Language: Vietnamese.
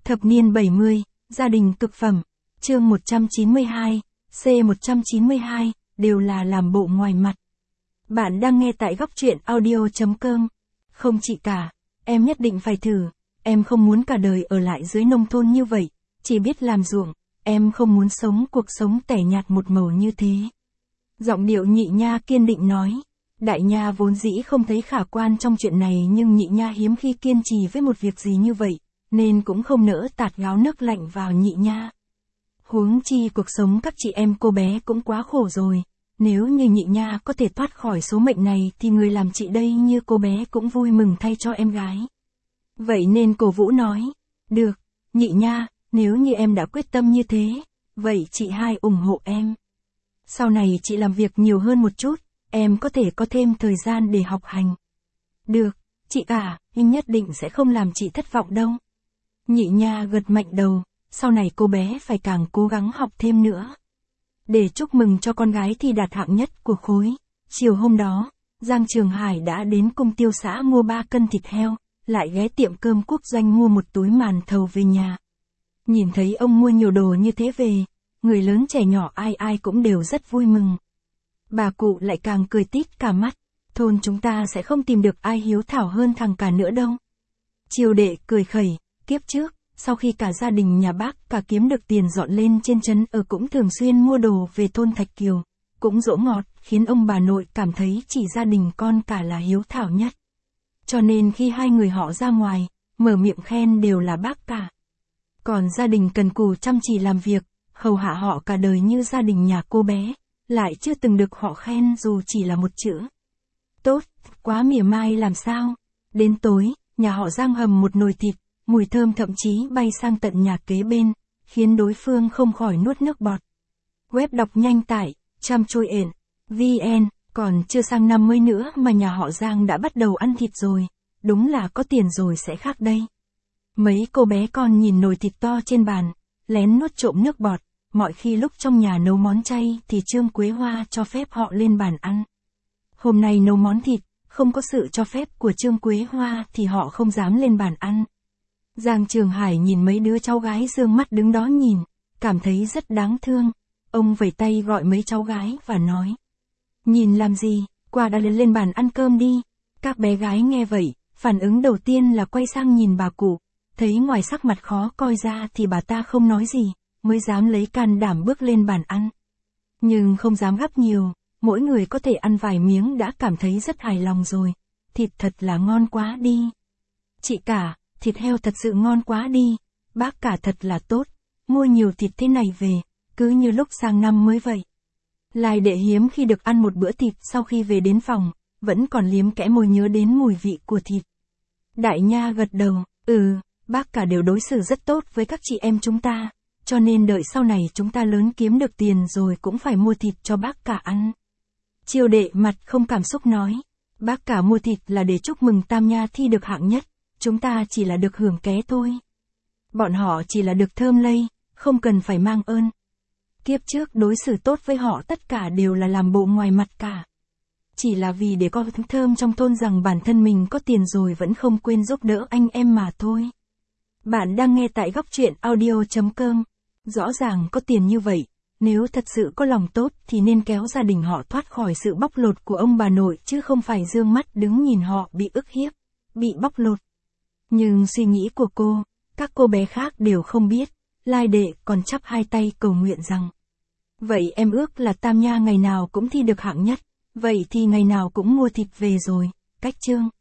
Thập niên 70, gia đình cực phẩm, chương 192, C192, đều là làm bộ ngoài mặt. Bạn đang nghe tại góc truyện audio.com. Không chị cả, em nhất định phải thử, em không muốn cả đời ở lại dưới nông thôn như vậy, chỉ biết làm ruộng, em không muốn sống cuộc sống tẻ nhạt một màu như thế. Giọng điệu Nhị Nha kiên định nói. Đại Nha vốn dĩ không thấy khả quan trong chuyện này, nhưng Nhị Nha hiếm khi kiên trì với một việc gì như vậy, nên cũng không nỡ tạt gáo nước lạnh vào Nhị Nha. Huống chi cuộc sống các chị em cô bé cũng quá khổ rồi, nếu như Nhị Nha có thể thoát khỏi số mệnh này thì người làm chị đây như cô bé cũng vui mừng thay cho em gái. Vậy nên cổ vũ nói, được, Nhị Nha, nếu như em đã quyết tâm như thế, vậy chị hai ủng hộ em. Sau này chị làm việc nhiều hơn một chút, em có thể có thêm thời gian để học hành. Được, chị cả, em nhất định sẽ không làm chị thất vọng đâu. Nhị Nha gật mạnh đầu, sau này cô bé phải càng cố gắng học thêm nữa. Để chúc mừng cho con gái thi đạt hạng nhất của khối, chiều hôm đó, Giang Trường Hải đã đến cung tiêu xã mua 3 cân thịt heo, lại ghé tiệm cơm quốc doanh mua một túi màn thầu về nhà. Nhìn thấy ông mua nhiều đồ như thế về, người lớn trẻ nhỏ ai ai cũng đều rất vui mừng. Bà cụ lại càng cười tít cả mắt, thôn chúng ta sẽ không tìm được ai hiếu thảo hơn thằng cả nữa đâu. Triều Đệ cười khẩy, kiếp trước, sau khi cả gia đình nhà bác cả kiếm được tiền dọn lên trên trấn ở cũng thường xuyên mua đồ về thôn Thạch Kiều, cũng dỗ ngọt, khiến ông bà nội cảm thấy chỉ gia đình con cả là hiếu thảo nhất. Cho nên khi hai người họ ra ngoài, mở miệng khen đều là bác cả. Còn gia đình cần cù chăm chỉ làm việc, hầu hạ họ cả đời như gia đình nhà cô bé, lại chưa từng được họ khen dù chỉ là một chữ. Tốt, quá mỉa mai làm sao. Đến tối, nhà họ Giang hầm một nồi thịt, mùi thơm thậm chí bay sang tận nhà kế bên, khiến đối phương không khỏi nuốt nước bọt. Web đọc nhanh tải, vn, còn chưa sang năm mới nữa mà nhà họ Giang đã bắt đầu ăn thịt rồi, đúng là có tiền rồi sẽ khác đây. Mấy cô bé con nhìn nồi thịt to trên bàn, lén nuốt trộm nước bọt, mọi khi lúc trong nhà nấu món chay thì Trương Quế Hoa cho phép họ lên bàn ăn. Hôm nay nấu món thịt, không có sự cho phép của Trương Quế Hoa thì họ không dám lên bàn ăn. Giang Trường Hải nhìn mấy đứa cháu gái dương mắt đứng đó nhìn, cảm thấy rất đáng thương. Ông vẫy tay gọi mấy cháu gái và nói. Nhìn làm gì, qua đã lên bàn ăn cơm đi. Các bé gái nghe vậy, phản ứng đầu tiên là quay sang nhìn bà cụ. Thấy ngoài sắc mặt khó coi ra thì bà ta không nói gì, mới dám lấy can đảm bước lên bàn ăn. Nhưng không dám gắp nhiều, mỗi người có thể ăn vài miếng đã cảm thấy rất hài lòng rồi. Thịt thật là ngon quá đi. Chị cả, thịt heo thật sự ngon quá đi, bác cả thật là tốt, mua nhiều thịt thế này về, cứ như lúc sang năm mới vậy. Lai Đệ hiếm khi được ăn một bữa thịt sau khi về đến phòng, vẫn còn liếm kẽ môi nhớ đến mùi vị của thịt. Đại Nha gật đầu, bác cả đều đối xử rất tốt với các chị em chúng ta, cho nên đợi sau này chúng ta lớn kiếm được tiền rồi cũng phải mua thịt cho bác cả ăn. Triều Đệ mặt không cảm xúc nói, bác cả mua thịt là để chúc mừng Tam Nha thi được hạng nhất, chúng ta chỉ là được hưởng ké thôi. Bọn họ chỉ là được thơm lây, không cần phải mang ơn. Kiếp trước đối xử tốt với họ tất cả đều là làm bộ ngoài mặt cả. Chỉ là vì để có thơm trong thôn rằng bản thân mình có tiền rồi vẫn không quên giúp đỡ anh em mà thôi. Bạn đang nghe tại góc truyện audio.com. Rõ ràng có tiền như vậy, nếu thật sự có lòng tốt thì nên kéo gia đình họ thoát khỏi sự bóc lột của ông bà nội chứ không phải dương mắt đứng nhìn họ bị ức hiếp, bị bóc lột. Nhưng suy nghĩ của cô, các cô bé khác đều không biết, Lai Đệ còn chắp hai tay cầu nguyện rằng. Vậy em ước là Tam Nha ngày nào cũng thi được hạng nhất, vậy thì ngày nào cũng mua thịt về rồi, cách chương.